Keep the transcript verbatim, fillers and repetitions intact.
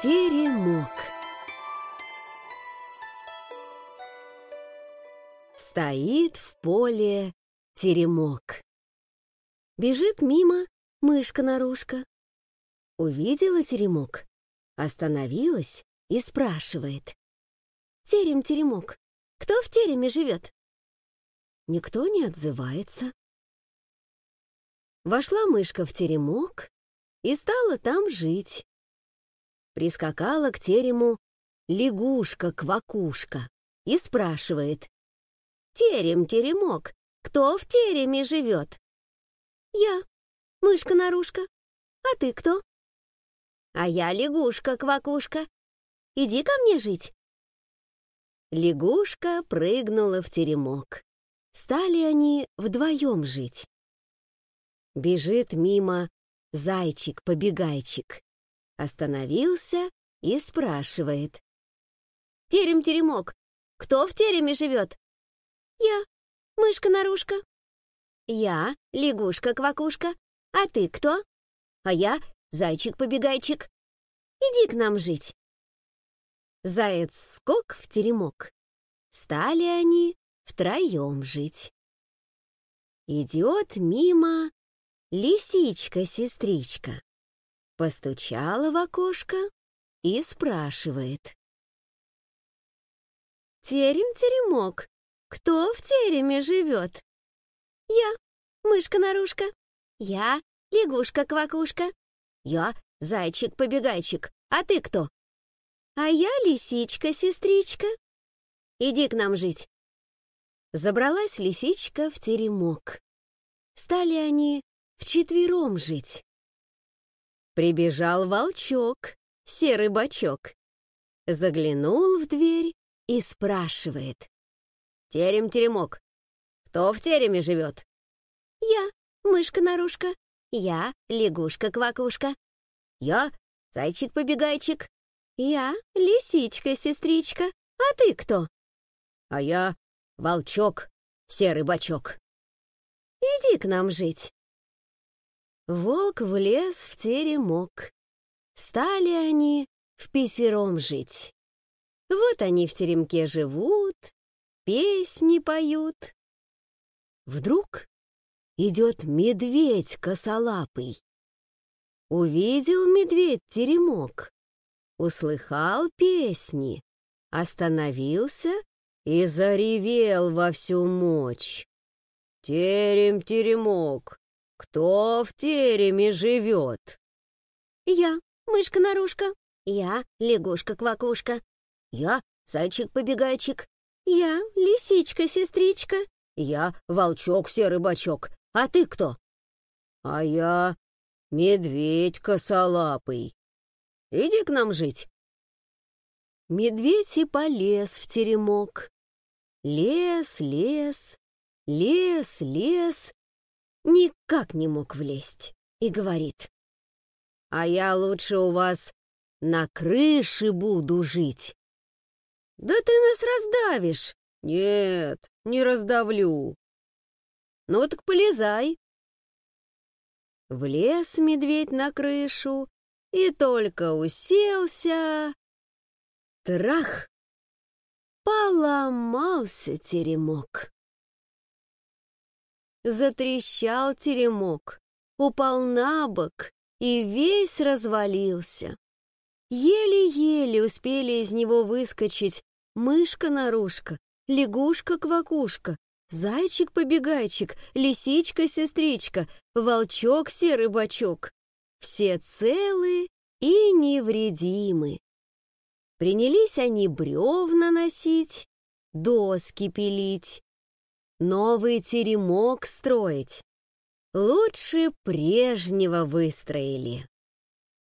Теремок. Стоит в поле теремок. Бежит мимо мышка-нарушка. Увидела теремок, остановилась и спрашивает: «Терем-теремок, кто в тереме живет?» Никто не отзывается. Вошла мышка в теремок и стала там жить. Прискакала к терему лягушка-квакушка и спрашивает: «Терем-теремок, кто в тереме живет?» «Я, мышка-нарушка. А ты кто?» «А я лягушка-квакушка. Иди ко мне жить». Лягушка прыгнула в теремок. Стали они вдвоем жить. Бежит мимо зайчик-побегайчик. Остановился и спрашивает: «Терем-теремок, кто в тереме живет?» «Я, мышка-нарушка». «Я, лягушка-квакушка. А ты кто?» «А я, зайчик-побегайчик. Иди к нам жить». Заяц-скок в теремок. Стали они втроем жить. Идет мимо лисичка-сестричка. Постучала в окошко и спрашивает: «Терем-теремок, кто в тереме живет?» «Я, мышка-нарушка». «Я, лягушка-квакушка». «Я, зайчик-побегайчик. А ты кто?» «А я лисичка-сестричка. Иди к нам жить». Забралась лисичка в теремок. Стали они вчетвером жить. Прибежал волчок, серый бочок. Заглянул в дверь и спрашивает: «Терем-теремок, кто в тереме живет?» «Я, мышка-нарушка». «Я, лягушка-квакушка». «Я, зайчик-побегайчик». «Я, лисичка-сестричка. А ты кто?» «А я волчок, серый бочок. Иди к нам жить». Волк влез в теремок. Стали они впятером жить. Вот они в теремке живут, песни поют. Вдруг идет медведь косолапый. Увидел медведь теремок, услыхал песни, остановился и заревел во всю мочь: «Терем-теремок, кто в тереме живет?» «Я, мышка-нарушка». «Я, лягушка-квакушка». «Я, зайчик-побегайчик». «Я, лисичка-сестричка». «Я, волчок, серый бочок. А ты кто?» «А я медведь косолапый. Иди к нам жить». Медведь и полез в теремок. Лез, лез, лез, лез, никак не мог влезть, и говорит: «А я лучше у вас на крыше буду жить». «Да ты нас раздавишь». «Нет, не раздавлю». «Ну так полезай». Влез медведь на крышу и только уселся, трах! Поломался теремок. Затрещал теремок, упал на бок и весь развалился. Еле-еле успели из него выскочить мышка-нарушка, лягушка-квакушка, зайчик-побегайчик, лисичка-сестричка, волчок-серый бочок. Все целы и невредимы. Принялись они бревна носить, доски пилить, новый теремок строить. Лучше прежнего выстроили.